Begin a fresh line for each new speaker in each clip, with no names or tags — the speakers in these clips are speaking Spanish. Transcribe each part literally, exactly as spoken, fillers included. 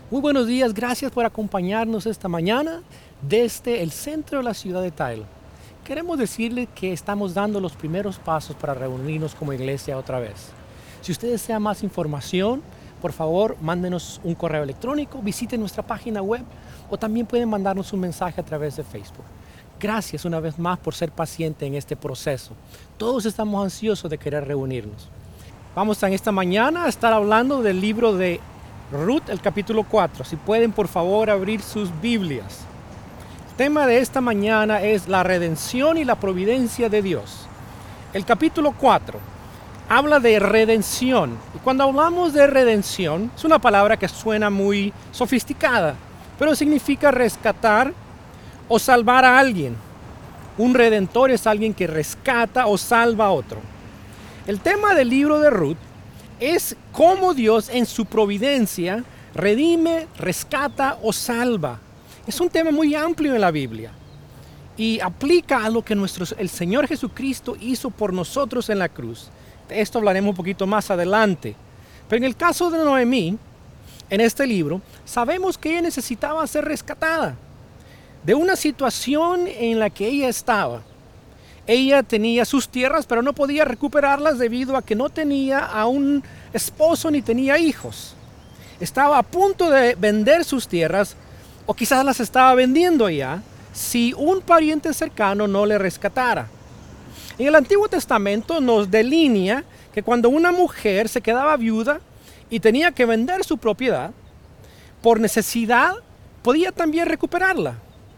Muy buenos días, gracias por acompañarnos esta mañana desde el centro de la ciudad de Tyler. Queremos decirles que estamos dando los primeros pasos para reunirnos como iglesia otra vez. Si usted desea más información, por favor, mándenos un correo electrónico, visiten nuestra página web o también pueden mandarnos un mensaje a través de Facebook. Gracias una vez más por ser paciente en este proceso. Todos estamos ansiosos de querer reunirnos. Vamos en esta mañana a estar hablando del libro de Ruth, el capítulo cuatro. Si pueden, por favor, abrir sus Biblias. El tema de esta mañana es la redención y la providencia de Dios. El capítulo cuatro habla de redención. Y cuando hablamos de redención, es una palabra que suena muy sofisticada, pero significa rescatar o salvar a alguien. Un redentor es alguien que rescata o salva a otro. El tema del libro de Ruth es cómo Dios en su providencia redime, rescata o salva. Es un tema muy amplio en la Biblia y aplica a lo que nuestro, el Señor Jesucristo hizo por nosotros en la cruz. De esto hablaremos un poquito más adelante. Pero en el caso de Noemí, en este libro, sabemos que ella necesitaba ser rescatada de una situación en la que ella estaba. Ella tenía sus tierras, pero no podía recuperarlas debido a que no tenía a un esposo ni tenía hijos. Estaba a punto de vender sus tierras, o quizás las estaba vendiendo ya, si un pariente cercano no le rescatara. En el Antiguo Testamento nos delinea que cuando una mujer se quedaba viuda y tenía que vender su propiedad, por necesidad podía también recuperarla.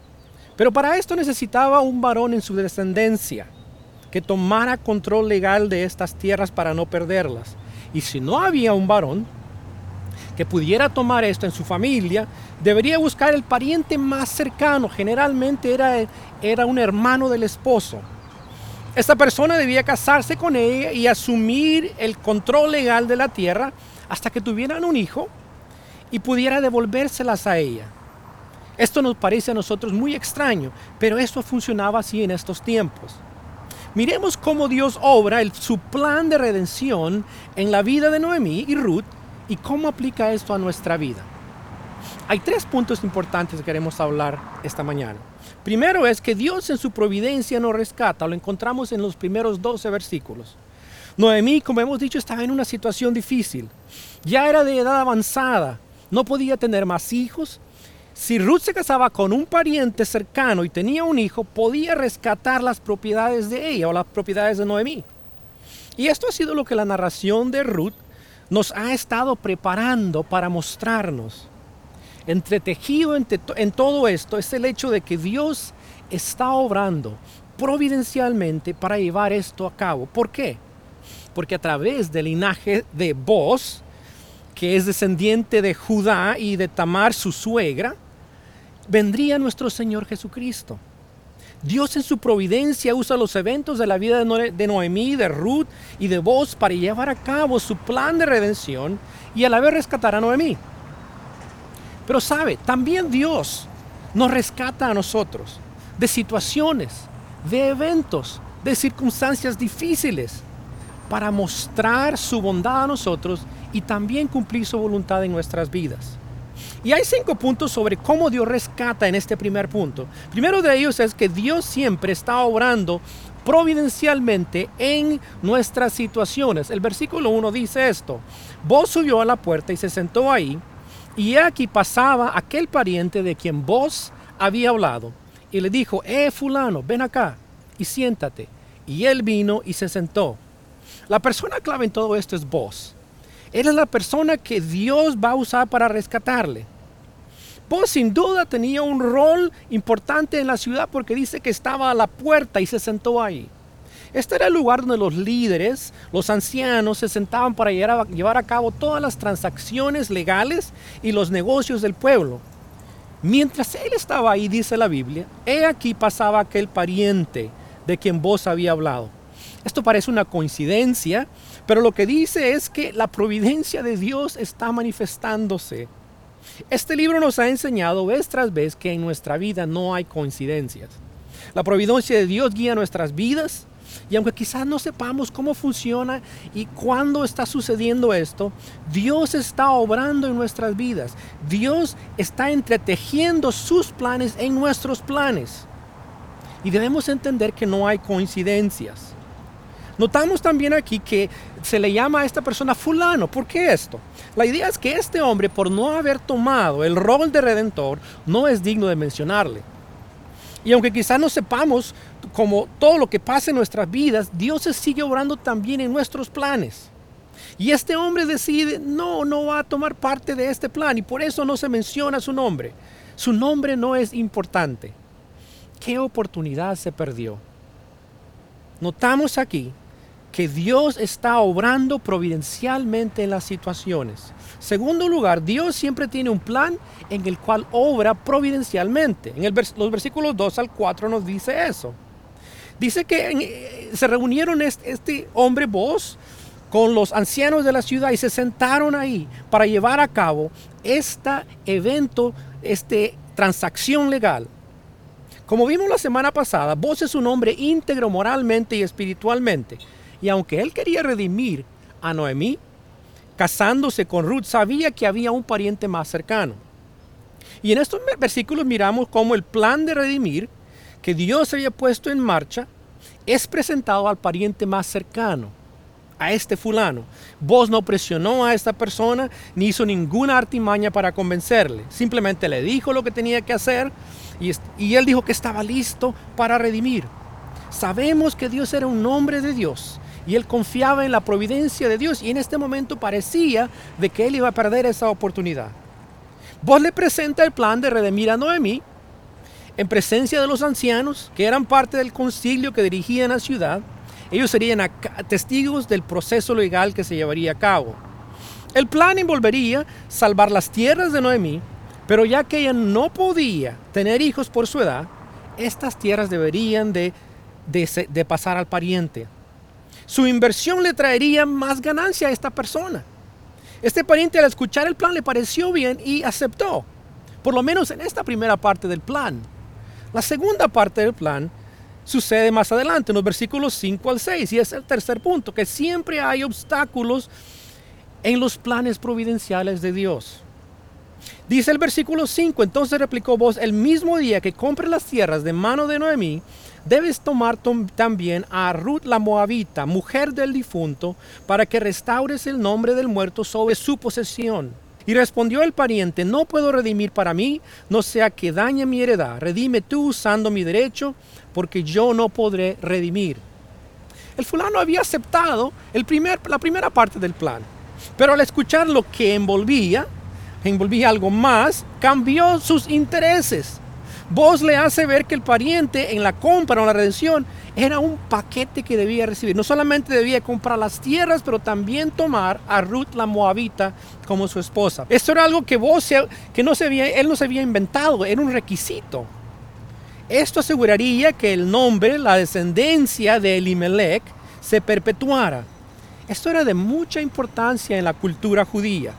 Pero para esto necesitaba un varón en su descendencia que tomara control legal de estas tierras para no perderlas. Y si no había un varón que pudiera tomar esto en su familia, debería buscar el pariente más cercano. Generalmente era, era un hermano del esposo. Esta persona debía casarse con ella y asumir el control legal de la tierra hasta que tuvieran un hijo y pudiera devolvérselas a ella. Esto nos parece a nosotros muy extraño, pero esto funcionaba así en estos tiempos. Miremos cómo Dios obra el, su plan de redención en la vida de Noemí y Ruth y cómo aplica esto a nuestra vida. Hay tres puntos importantes que queremos hablar esta mañana. Primero es que Dios en su providencia nos rescata, lo encontramos en los primeros doce versículos. Noemí, como hemos dicho, estaba en una situación difícil. Ya era de edad avanzada, no podía tener más hijos. Si Ruth se casaba con un pariente cercano y tenía un hijo, podía rescatar las propiedades de ella o las propiedades de Noemí. Y esto ha sido lo que la narración de Ruth nos ha estado preparando para mostrarnos. Entretejido en, te, en todo esto es el hecho de que Dios está obrando providencialmente para llevar esto a cabo. ¿Por qué? Porque a través del linaje de Boz, que es descendiente de Judá y de Tamar, su suegra, vendría nuestro Señor Jesucristo. Dios en su providencia usa los eventos de la vida de Noemí, de Ruth y de Boz para llevar a cabo su plan de redención y a la vez rescatar a Noemí. Pero sabe, también Dios nos rescata a nosotros de situaciones, de eventos, de circunstancias difíciles para mostrar su bondad a nosotros y también cumplir su voluntad en nuestras vidas. Y hay cinco puntos sobre cómo Dios rescata en este primer punto. Primero de ellos es que Dios siempre está obrando providencialmente en nuestras situaciones. El versículo uno dice esto: Boz subió a la puerta y se sentó ahí, y aquí pasaba aquel pariente de quien Boz había hablado, y le dijo: eh fulano, ven acá y siéntate. Y él vino y se sentó. La persona clave en todo esto es Boz. Él es la persona que Dios va a usar para rescatarle. Boz sin duda tenía un rol importante en la ciudad porque dice que estaba a la puerta y se sentó ahí. Este era el lugar donde los líderes, los ancianos, se sentaban para llevar a, llevar a cabo todas las transacciones legales y los negocios del pueblo. Mientras él estaba ahí, dice la Biblia, he aquí pasaba aquel pariente de quien Boz había hablado. Esto parece una coincidencia, pero lo que dice es que la providencia de Dios está manifestándose. Este libro nos ha enseñado vez tras vez que en nuestra vida no hay coincidencias. La providencia de Dios guía nuestras vidas Y aunque quizás no sepamos cómo funciona y cuándo está sucediendo esto, Dios está obrando en nuestras vidas. Dios está entretejiendo sus planes en nuestros planes. Y debemos entender que no hay coincidencias. Notamos también aquí que se le llama a esta persona fulano. ¿Por qué esto? La idea es que este hombre, por no haber tomado el rol de redentor, no es digno de mencionarle. Y aunque quizás no sepamos como todo lo que pasa en nuestras vidas, Dios se sigue obrando también en nuestros planes. Y este hombre decide, no, no va a tomar parte de este plan y por eso no se menciona su nombre. Su nombre no es importante. ¿Qué oportunidad se perdió? Notamos aquí que Dios está obrando providencialmente en las situaciones. Segundo lugar, Dios siempre tiene un plan en el cual obra providencialmente. En el vers- los versículos dos al cuatro nos dice eso. Dice que eh, se reunieron este, este hombre Boaz con los ancianos de la ciudad y se sentaron ahí para llevar a cabo este evento, esta transacción legal. Como vimos la semana pasada, Boaz es un hombre íntegro moralmente y espiritualmente. Y aunque él quería redimir a Noemí, casándose con Ruth, sabía que había un pariente más cercano. Y en estos versículos miramos cómo el plan de redimir que Dios había puesto en marcha es presentado al pariente más cercano, a este fulano. Boaz no presionó a esta persona ni hizo ninguna artimaña para convencerle. Simplemente le dijo lo que tenía que hacer y, y él dijo que estaba listo para redimir. Sabemos que Dios era un hombre de Dios y él confiaba en la providencia de Dios y en este momento parecía de que él iba a perder esa oportunidad. Boaz le presenta el plan de redimir a Noemí en presencia de los ancianos que eran parte del concilio que dirigían la ciudad. Ellos serían testigos del proceso legal que se llevaría a cabo. El plan envolvería salvar las tierras de Noemí, pero ya que ella no podía tener hijos por su edad, estas tierras deberían de, de, de pasar al pariente. Su inversión le traería más ganancia a esta persona. Este pariente al escuchar el plan le pareció bien y aceptó, por lo menos en esta primera parte del plan. La segunda parte del plan sucede más adelante, en los versículos cinco al seis, y es el tercer punto, que siempre hay obstáculos en los planes providenciales de Dios. Dice el versículo cinco, entonces replicó Boaz, el mismo día que compres las tierras de mano de Noemí, debes tomar tom- también a Ruth la Moabita, mujer del difunto, para que restaures el nombre del muerto sobre su posesión. Y respondió el pariente, no puedo redimir para mí, no sea que dañe mi heredad. Redime tú usando mi derecho, porque yo no podré redimir. El fulano había aceptado el primer, la primera parte del plan, pero al escuchar lo que envolvía, envolvía algo más, cambió sus intereses. Boaz le hace ver que el pariente en la compra o la redención era un paquete que debía recibir. No solamente debía comprar las tierras, pero también tomar a Ruth la Moabita como su esposa. Esto era algo que Boaz que no se había, él no se había inventado, era un requisito. Esto aseguraría que el nombre, la descendencia de Elimelech se perpetuara. Esto era de mucha importancia en la cultura judía.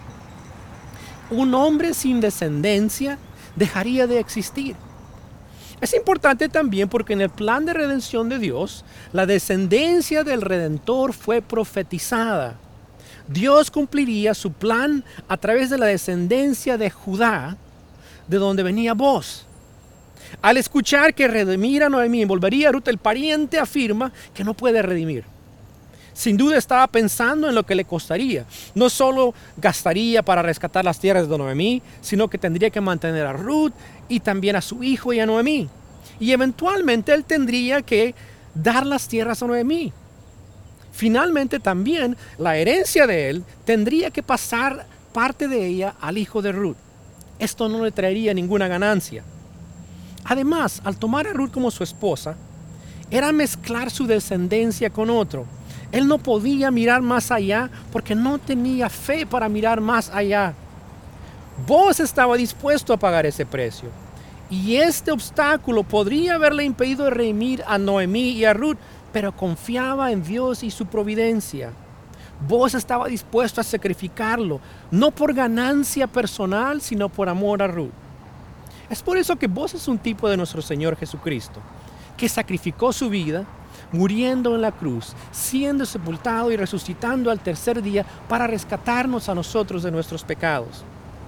Un hombre sin descendencia dejaría de existir. Es importante también porque en el plan de redención de Dios, la descendencia del Redentor fue profetizada. Dios cumpliría su plan a través de la descendencia de Judá, de donde venía Boaz. Al escuchar que redimir a Noemí envolvería a Ruth, el pariente afirma que no puede redimir. Sin duda estaba pensando en lo que le costaría. No solo gastaría para rescatar las tierras de Noemí, sino que tendría que mantener a Ruth y también a su hijo y a Noemí. Y eventualmente él tendría que dar las tierras a Noemí. Finalmente también la herencia de él tendría que pasar parte de ella al hijo de Ruth. Esto no le traería ninguna ganancia. Además, al tomar a Ruth como su esposa, era mezclar su descendencia con otro. Él no podía mirar más allá porque no tenía fe para mirar más allá. Boaz estaba dispuesto a pagar ese precio. Y este obstáculo podría haberle impedido redimir a Noemí y a Ruth, pero confiaba en Dios y su providencia. Boaz estaba dispuesto a sacrificarlo, no por ganancia personal, sino por amor a Ruth. Es por eso que Boaz es un tipo de nuestro Señor Jesucristo, que sacrificó su vida muriendo en la cruz, siendo sepultado y resucitando al tercer día para rescatarnos a nosotros de nuestros pecados.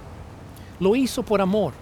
Lo hizo por amor.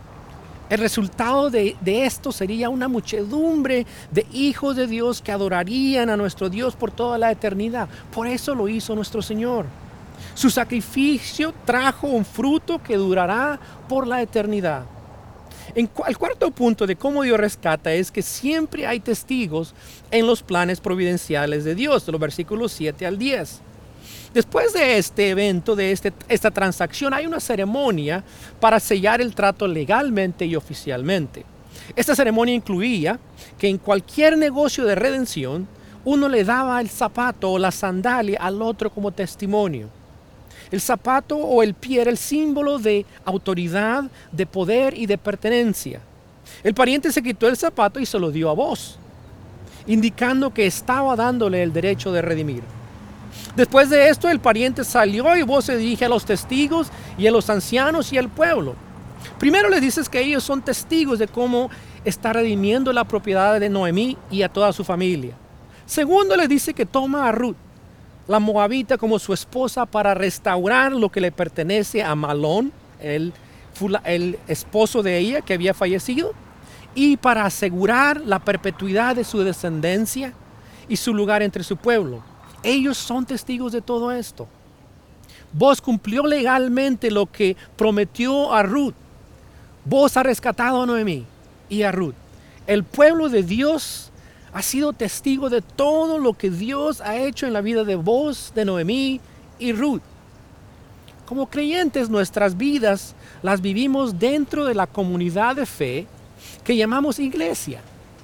El resultado de, de esto sería una muchedumbre de hijos de Dios que adorarían a nuestro Dios por toda la eternidad. Por eso lo hizo nuestro Señor. Su sacrificio trajo un fruto que durará por la eternidad. En cu- el cuarto punto de cómo Dios rescata es que siempre hay testigos en los planes providenciales de Dios, de los versículos siete al diez. Después de este evento, de este, esta transacción, hay una ceremonia para sellar el trato legalmente y oficialmente. Esta ceremonia incluía que en cualquier negocio de redención, uno le daba el zapato o la sandalia al otro como testimonio. El zapato o el pie era el símbolo de autoridad, de poder y de pertenencia. El pariente se quitó el zapato y se lo dio a vos, indicando que estaba dándole el derecho de redimir. Después de esto, el pariente salió y vos se dirige a los testigos y a los ancianos y al pueblo. Primero les dices que ellos son testigos de cómo está redimiendo la propiedad de Noemí y a toda su familia. Segundo, les dice que toma a Ruth, la moabita, como su esposa para restaurar lo que le pertenece a Malón, el, el esposo de ella que había fallecido, y para asegurar la perpetuidad de su descendencia y su lugar entre su pueblo. Ellos son testigos de todo esto. Vos cumplió legalmente lo que prometió a Ruth. Vos has rescatado a Noemí y a Ruth. El pueblo de Dios ha sido testigo de todo lo que Dios ha hecho en la vida de vos, de Noemí y Ruth. Como creyentes, nuestras vidas las vivimos dentro de la comunidad de fe que llamamos iglesia.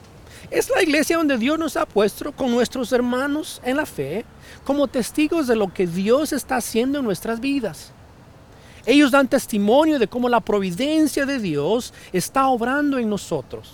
Es la iglesia donde Dios nos ha puesto con nuestros hermanos en la fe como testigos de lo que Dios está haciendo en nuestras vidas. Ellos dan testimonio de cómo la providencia de Dios está obrando en nosotros.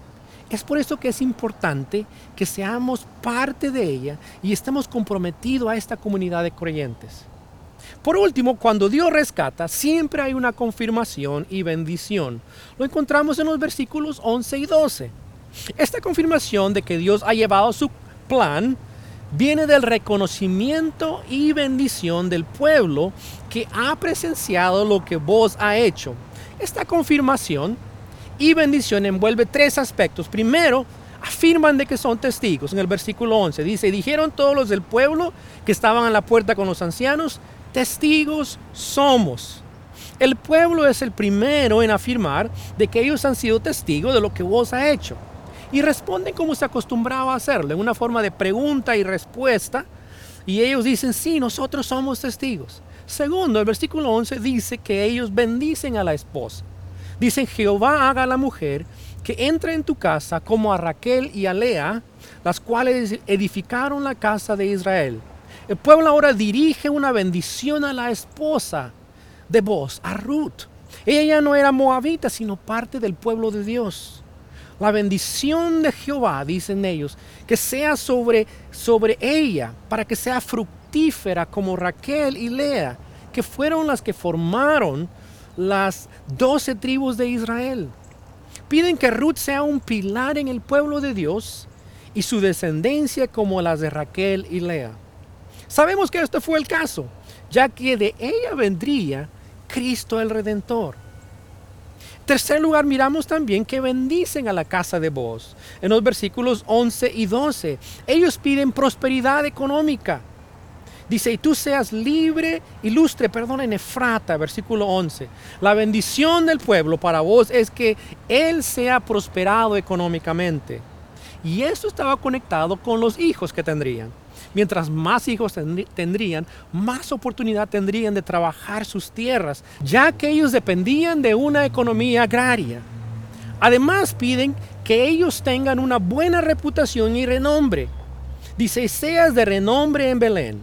Es por eso que es importante que seamos parte de ella y estemos comprometidos a esta comunidad de creyentes. Por último, cuando Dios rescata, siempre hay una confirmación y bendición. Lo encontramos en los versículos once y doce. Esta confirmación de que Dios ha llevado su plan viene del reconocimiento y bendición del pueblo que ha presenciado lo que vos ha hecho. Esta confirmación y bendición envuelve tres aspectos. Primero, afirman de que son testigos. En el versículo once dice, dijeron todos los del pueblo que estaban a la puerta con los ancianos, testigos somos. El pueblo es el primero en afirmar de que ellos han sido testigos de lo que vos ha hecho. Y responden como se acostumbraba a hacerlo, en una forma de pregunta y respuesta. Y ellos dicen, sí, nosotros somos testigos. Segundo, el versículo once dice que ellos bendicen a la esposa. Dicen, Jehová haga a la mujer que entre en tu casa como a Raquel y a Lea, las cuales edificaron la casa de Israel. El pueblo ahora dirige una bendición a la esposa de vos, a Ruth. Ella ya no era moabita, sino parte del pueblo de Dios. La bendición de Jehová, dicen ellos, que sea sobre, sobre ella, para que sea fructífera como Raquel y Lea, que fueron las que formaron las doce tribus de Israel. Piden que Ruth sea un pilar en el pueblo de Dios y su descendencia como las de Raquel y Lea. Sabemos que esto fue el caso, ya que de ella vendría Cristo el Redentor. En tercer lugar, miramos también que bendicen a la casa de Booz. En los versículos once y doce, ellos piden prosperidad económica. Dice, y tú seas libre, ilustre, perdón, en Efrata, versículo once. La bendición del pueblo para vos es que él sea prosperado económicamente. Y esto estaba conectado con los hijos que tendrían. Mientras más hijos tendrían, más oportunidad tendrían de trabajar sus tierras, ya que ellos dependían de una economía agraria. Además, piden que ellos tengan una buena reputación y renombre. Dice, seas de renombre en Belén.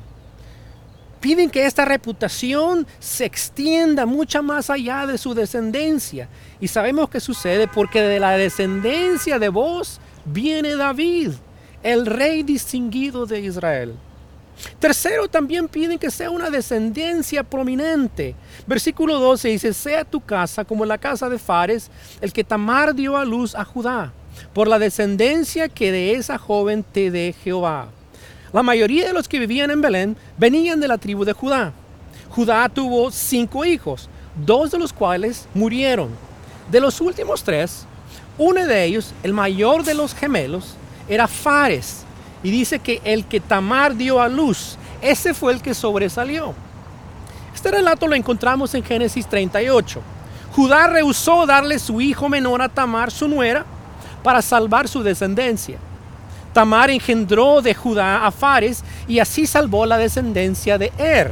Piden que esta reputación se extienda mucho más allá de su descendencia. Y sabemos que sucede porque de la descendencia de Booz viene David, el rey distinguido de Israel. Tercero, también piden que sea una descendencia prominente. Versículo doce dice, sea tu casa como la casa de Fares, el que Tamar dio a luz a Judá. por la descendencia que de esa joven te dé Jehová. La mayoría de los que vivían en Belén venían de la tribu de Judá. Judá tuvo cinco hijos, dos de los cuales murieron. De los últimos tres, uno de ellos, el mayor de los gemelos, era Fares. Y dice que el que Tamar dio a luz, ese fue el que sobresalió. Este relato lo encontramos en Génesis treinta y ocho. Judá rehusó darle su hijo menor a Tamar, su nuera, para salvar su descendencia. Tamar engendró de Judá a Fares y así salvó la descendencia de Er.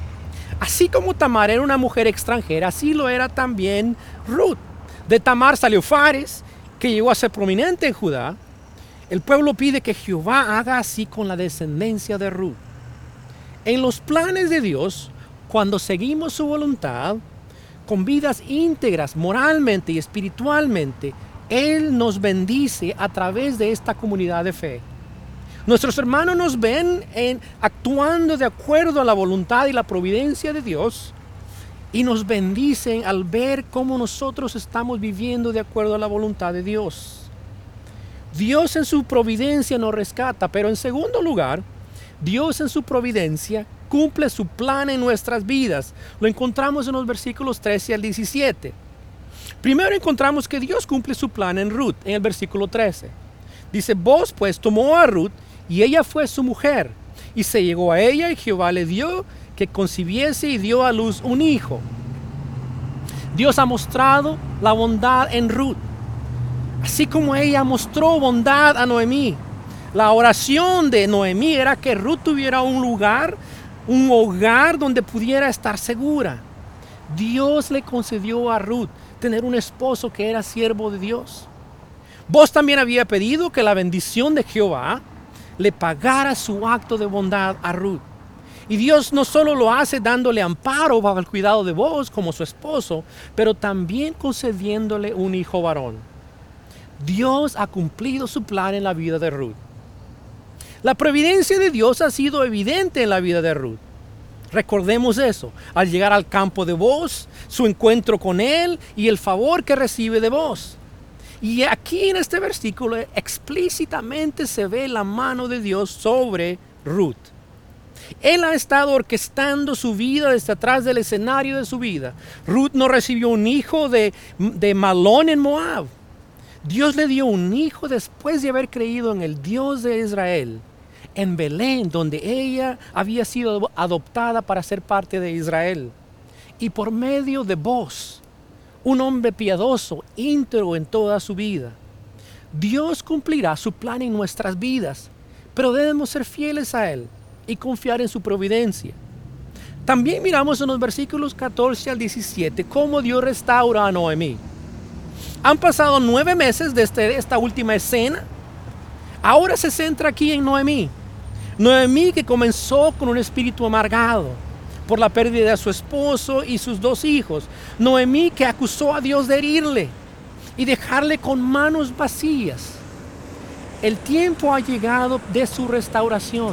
Así como Tamar era una mujer extranjera, así lo era también Ruth. De Tamar salió Fares, que llegó a ser prominente en Judá. El pueblo pide que Jehová haga así con la descendencia de Ruth. En los planes de Dios, cuando seguimos su voluntad, con vidas íntegras moralmente y espiritualmente, Él nos bendice a través de esta comunidad de fe. Nuestros hermanos nos ven en, actuando de acuerdo a la voluntad y la providencia de Dios y nos bendicen al ver cómo nosotros estamos viviendo de acuerdo a la voluntad de Dios. Dios en su providencia nos rescata, pero en segundo lugar, Dios en su providencia cumple su plan en nuestras vidas. Lo encontramos en los versículos trece al diecisiete. Primero encontramos que Dios cumple su plan en Ruth, en el versículo trece. Dice, Boaz pues tomó a Ruth y ella fue su mujer. Y se llegó a ella y Jehová le dio que concibiese y dio a luz un hijo. Dios ha mostrado la bondad en Ruth, así como ella mostró bondad a Noemí. La oración de Noemí era que Ruth tuviera un lugar, un hogar donde pudiera estar segura. Dios le concedió a Ruth tener un esposo que era siervo de Dios. Vos también había pedido que la bendición de Jehová le pagara su acto de bondad a Ruth. Y Dios no solo lo hace dándole amparo bajo el cuidado de vos como su esposo, pero también concediéndole un hijo varón. Dios ha cumplido su plan en la vida de Ruth. La providencia de Dios ha sido evidente en la vida de Ruth. Recordemos eso, al llegar al campo de Boaz, su encuentro con él y el favor que recibe de Boaz. Y aquí en este versículo explícitamente se ve la mano de Dios sobre Ruth. Él ha estado orquestando su vida desde atrás del escenario de su vida. Ruth no recibió un hijo de, de Malón en Moab. Dios le dio un hijo después de haber creído en el Dios de Israel, en Belén, donde ella había sido adoptada para ser parte de Israel. Y por medio de Boaz, un hombre piadoso, íntegro en toda su vida. Dios cumplirá su plan en nuestras vidas, pero debemos ser fieles a Él y confiar en su providencia. También miramos en los versículos catorce al diecisiete cómo Dios restaura a Noemí. Han pasado nueve meses desde esta última escena. Ahora se centra aquí en Noemí. Noemí, que comenzó con un espíritu amargado por la pérdida de su esposo y sus dos hijos. Noemí, que acusó a Dios de herirle y dejarle con manos vacías. El tiempo ha llegado de su restauración.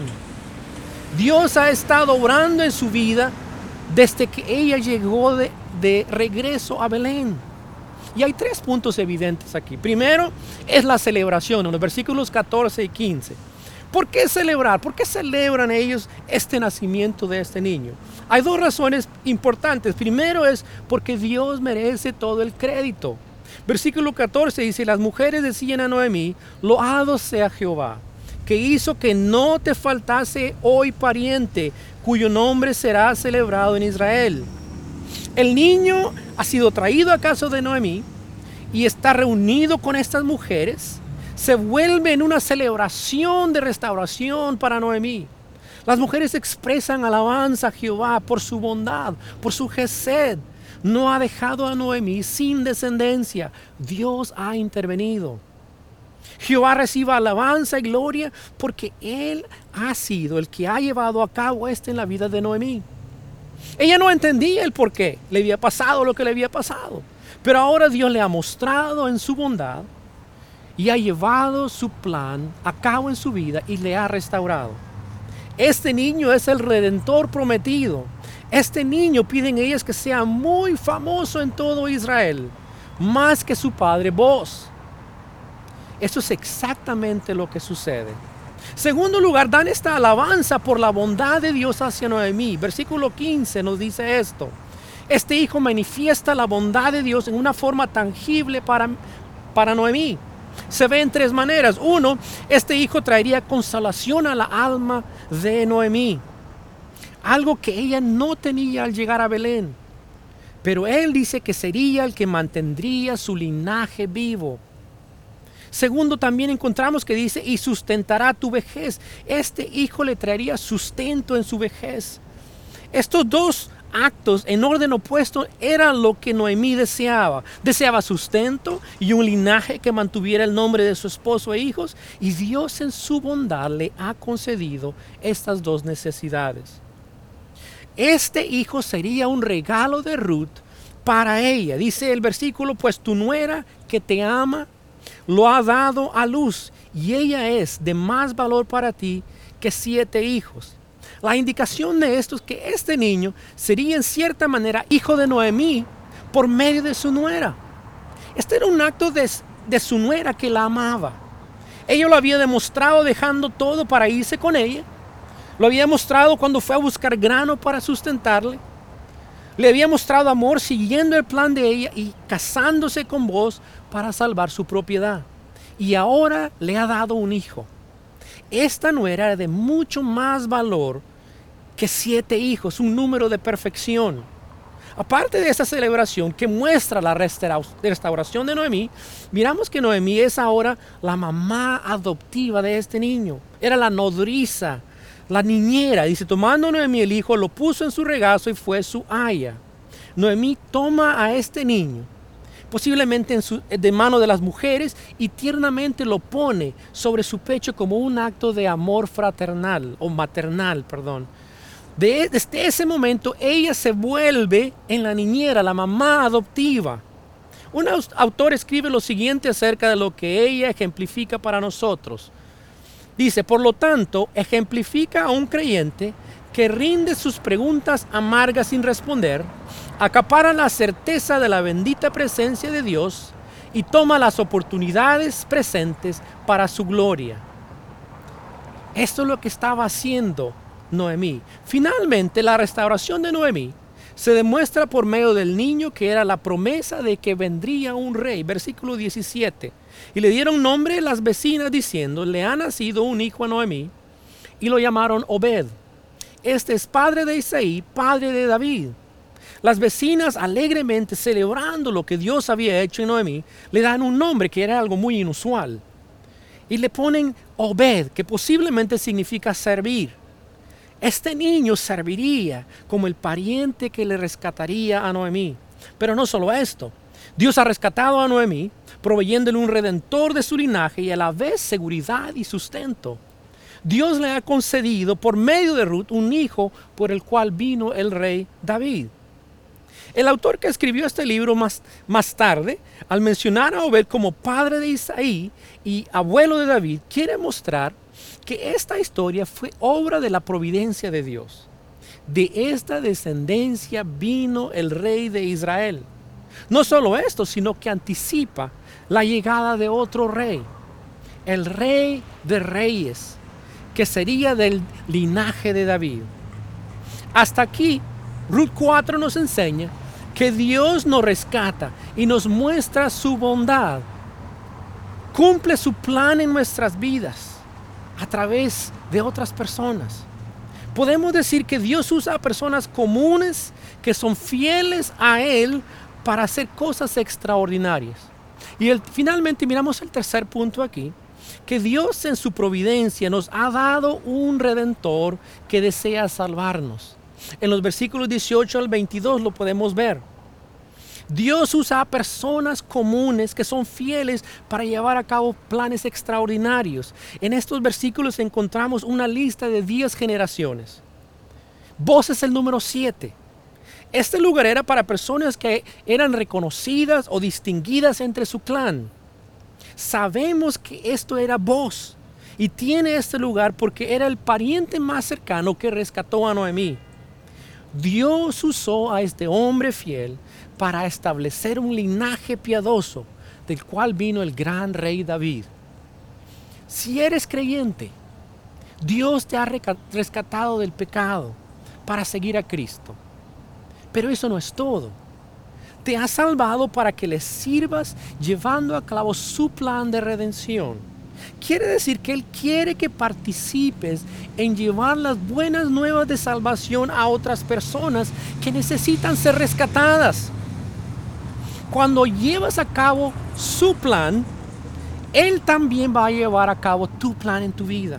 Dios ha estado obrando en su vida desde que ella llegó de, de regreso a Belén. Y hay tres puntos evidentes aquí. Primero es la celebración en los versículos catorce y quince. ¿Por qué celebrar? ¿Por qué celebran ellos este nacimiento de este niño? Hay dos razones importantes. Primero es porque Dios merece todo el crédito. Versículo catorce dice, las mujeres decían a Noemí, loado sea Jehová, que hizo que no te faltase hoy pariente, cuyo nombre será celebrado en Israel. El niño ha sido traído a casa de Noemí y está reunido con estas mujeres. Se vuelve en una celebración de restauración para Noemí. Las mujeres expresan alabanza a Jehová por su bondad, por su gesed. No ha dejado a Noemí sin descendencia. Dios ha intervenido. Jehová reciba alabanza y gloria porque Él ha sido el que ha llevado a cabo esto en la vida de Noemí. Ella no entendía el por qué le había pasado lo que le había pasado. Pero ahora Dios le ha mostrado en su bondad y ha llevado su plan a cabo en su vida y le ha restaurado. Este niño es el Redentor prometido. Este niño, piden ellas, que sea muy famoso en todo Israel, más que su padre Boaz. Eso es exactamente lo que sucede. Segundo lugar, dan esta alabanza por la bondad de Dios hacia Noemí. Versículo quince nos dice esto. Este hijo manifiesta la bondad de Dios en una forma tangible para, para Noemí. Se ve en tres maneras. Uno, este hijo traería consolación a la alma de Noemí. Algo que ella no tenía al llegar a Belén. Pero él dice que sería el que mantendría su linaje vivo. Segundo, también encontramos que dice, y sustentará tu vejez. Este hijo le traería sustento en su vejez. Estos dos actos en orden opuesto eran lo que Noemí deseaba. Deseaba sustento y un linaje que mantuviera el nombre de su esposo e hijos. Y Dios en su bondad le ha concedido estas dos necesidades. Este hijo sería un regalo de Ruth para ella. Dice el versículo, pues tu nuera que te ama lo ha dado a luz y ella es de más valor para ti que siete hijos. La indicación de esto es que este niño sería en cierta manera hijo de Noemí por medio de su nuera. Este era un acto de, de su nuera que la amaba. Ella lo había demostrado dejando todo para irse con ella. Lo había mostrado cuando fue a buscar grano para sustentarle. Le había mostrado amor siguiendo el plan de ella y casándose con vos para salvar su propiedad. Y ahora le ha dado un hijo. Esta nuera era de mucho más valor que siete hijos, un número de perfección. Aparte de esta celebración que muestra la restauración de Noemí, miramos que Noemí es ahora la mamá adoptiva de este niño. Era la nodriza, la niñera. Dice, tomando Noemí el hijo, lo puso en su regazo y fue su aya. Noemí toma a este niño, posiblemente en su, de mano de las mujeres, y tiernamente lo pone sobre su pecho como un acto de amor fraternal o maternal, perdón. De, desde ese momento ella se vuelve en la niñera, la mamá adoptiva. Un autor escribe lo siguiente acerca de lo que ella ejemplifica para nosotros. Dice, por lo tanto, ejemplifica a un creyente que rinde sus preguntas amargas sin responder, acapara la certeza de la bendita presencia de Dios y toma las oportunidades presentes para su gloria. Esto es lo que estaba haciendo Noemí. Finalmente, la restauración de Noemí se demuestra por medio del niño que era la promesa de que vendría un rey. Versículo diecisiete. Y le dieron nombre las vecinas diciendo, le ha nacido un hijo a Noemí, y lo llamaron Obed. Este es padre de Isaí, padre de David. Las vecinas, alegremente celebrando lo que Dios había hecho en Noemí, le dan un nombre que era algo muy inusual. Y le ponen Obed, que posiblemente significa servir. Este niño serviría como el pariente que le rescataría a Noemí. Pero no solo esto. Dios ha rescatado a Noemí, proveyéndole un redentor de su linaje y a la vez seguridad y sustento. Dios le ha concedido por medio de Ruth un hijo por el cual vino el rey David. El autor que escribió este libro más, más tarde, al mencionar a Obed como padre de Isaí y abuelo de David, quiere mostrar que esta historia fue obra de la providencia de Dios. De esta descendencia vino el rey de Israel. No solo esto, sino que anticipa la llegada de otro rey, el rey de reyes, que sería del linaje de David. Hasta aquí, Ruth cuatro nos enseña que Dios nos rescata y nos muestra su bondad. Cumple su plan en nuestras vidas a través de otras personas. Podemos decir que Dios usa a personas comunes que son fieles a Él para hacer cosas extraordinarias. Y el, finalmente miramos el tercer punto aquí, que Dios en su providencia nos ha dado un redentor que desea salvarnos. En los versículos dieciocho al veintidós lo podemos ver. Dios usa a personas comunes que son fieles para llevar a cabo planes extraordinarios. En estos versículos encontramos una lista de diez generaciones. Vos es el número siete. Este lugar era para personas que eran reconocidas o distinguidas entre su clan. Sabemos que esto era vos y tiene este lugar porque era el pariente más cercano que rescató a Noemí. Dios usó a este hombre fiel para establecer un linaje piadoso del cual vino el gran rey David. Si eres creyente, Dios te ha rescatado del pecado para seguir a Cristo. Pero eso no es todo. Te ha salvado para que le sirvas llevando a cabo su plan de redención. Quiere decir que Él quiere que participes en llevar las buenas nuevas de salvación a otras personas que necesitan ser rescatadas. Cuando llevas a cabo su plan, Él también va a llevar a cabo tu plan en tu vida.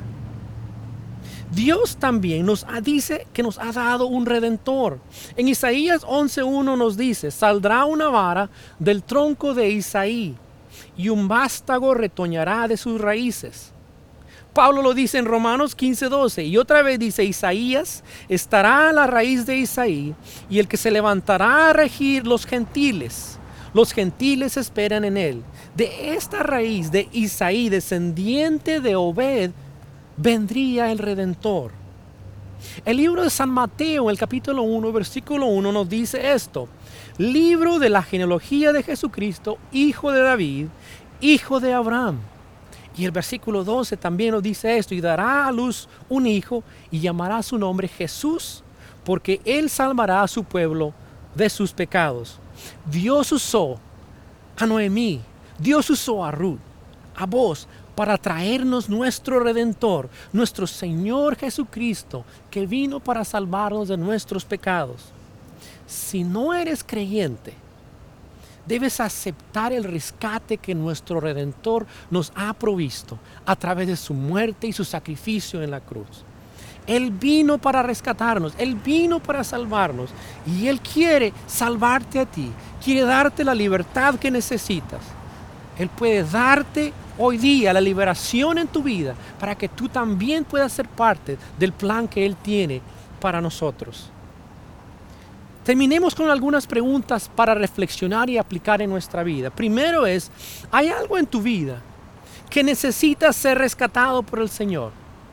Dios también nos dice que nos ha dado un redentor. En Isaías once uno nos dice: saldrá una vara del tronco de Isaí y un vástago retoñará de sus raíces. Pablo lo dice en Romanos quince doce, y otra vez dice: Isaías estará a la raíz de Isaí, y el que se levantará a regir los gentiles. Los gentiles esperan en él. De esta raíz de Isaí, descendiente de Obed, vendría el Redentor. El libro de San Mateo, el capítulo uno, versículo uno, nos dice esto: libro de la genealogía de Jesucristo, hijo de David, hijo de Abraham. Y el versículo doce también nos dice esto: y dará a luz un hijo y llamará su nombre Jesús, porque él salvará a su pueblo de sus pecados. Dios usó a Noemí, Dios usó a Ruth, a vos, para traernos nuestro Redentor, nuestro Señor Jesucristo, que vino para salvarnos de nuestros pecados. Si no eres creyente, debes aceptar el rescate que nuestro Redentor nos ha provisto a través de su muerte y su sacrificio en la cruz. Él vino para rescatarnos, Él vino para salvarnos, y Él quiere salvarte a ti, quiere darte la libertad que necesitas. Él puede darte hoy día la liberación en tu vida para que tú también puedas ser parte del plan que Él tiene para nosotros. Terminemos con algunas preguntas para reflexionar y aplicar en nuestra vida. Primero es: ¿hay algo en tu vida que necesita ser rescatado por el Señor?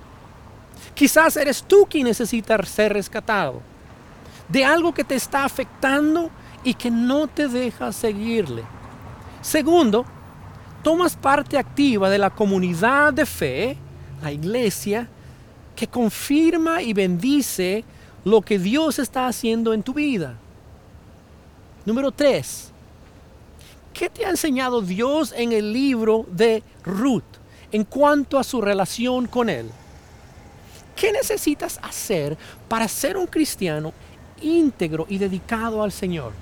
Quizás eres tú quien necesita ser rescatado de algo que te está afectando y que no te deja seguirle. Segundo, tomas parte activa de la comunidad de fe, la iglesia, que confirma y bendice lo que Dios está haciendo en tu vida. Número tres, ¿qué te ha enseñado Dios en el libro de Ruth en cuanto a su relación con Él? ¿Qué necesitas hacer para ser un cristiano íntegro y dedicado al Señor?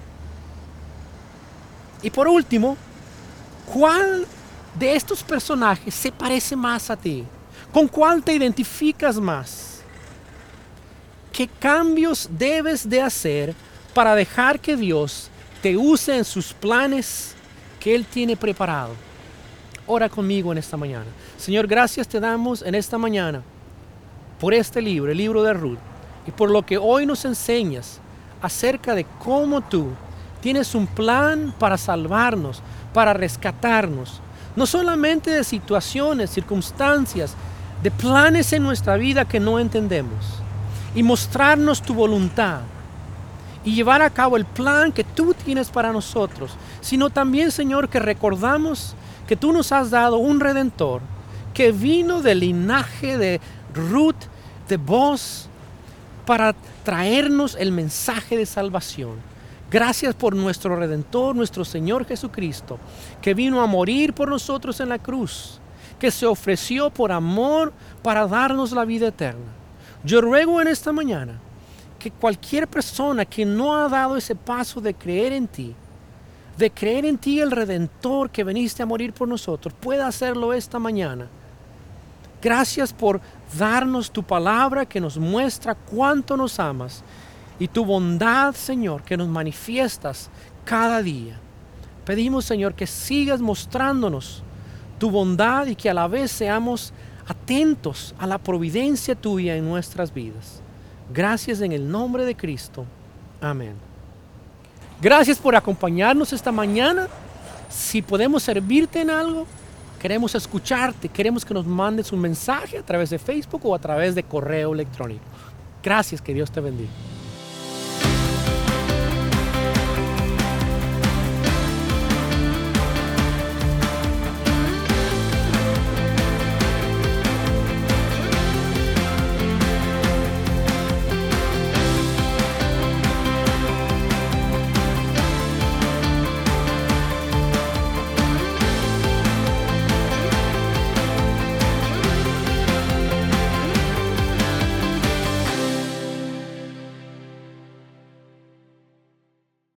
Y por último, ¿cuál de estos personajes se parece más a ti? ¿Con cuál te identificas más? ¿Qué cambios debes de hacer para dejar que Dios te use en sus planes que Él tiene preparado? Ora conmigo en esta mañana. Señor, gracias te damos en esta mañana por este libro, el libro de Ruth, y por lo que hoy nos enseñas acerca de cómo tú tienes un plan para salvarnos, para rescatarnos, no solamente de situaciones, circunstancias, de planes en nuestra vida que no entendemos, y mostrarnos tu voluntad y llevar a cabo el plan que tú tienes para nosotros, sino también, Señor, que recordamos que tú nos has dado un Redentor que vino del linaje de Ruth, de vos, para traernos el mensaje de salvación. Gracias por nuestro Redentor, nuestro Señor Jesucristo, que vino a morir por nosotros en la cruz, que se ofreció por amor para darnos la vida eterna. Yo ruego en esta mañana que cualquier persona que no ha dado ese paso de creer en ti, de creer en ti el Redentor que viniste a morir por nosotros, pueda hacerlo esta mañana. Gracias por darnos tu palabra que nos muestra cuánto nos amas y tu bondad, Señor, que nos manifiestas cada día. Pedimos, Señor, que sigas mostrándonos tu bondad y que a la vez seamos atentos a la providencia tuya en nuestras vidas. Gracias en el nombre de Cristo. Amén. Gracias por acompañarnos esta mañana. Si podemos servirte en algo, queremos escucharte, queremos que nos mandes un mensaje a través de Facebook o a través de correo electrónico. Gracias, que Dios te bendiga.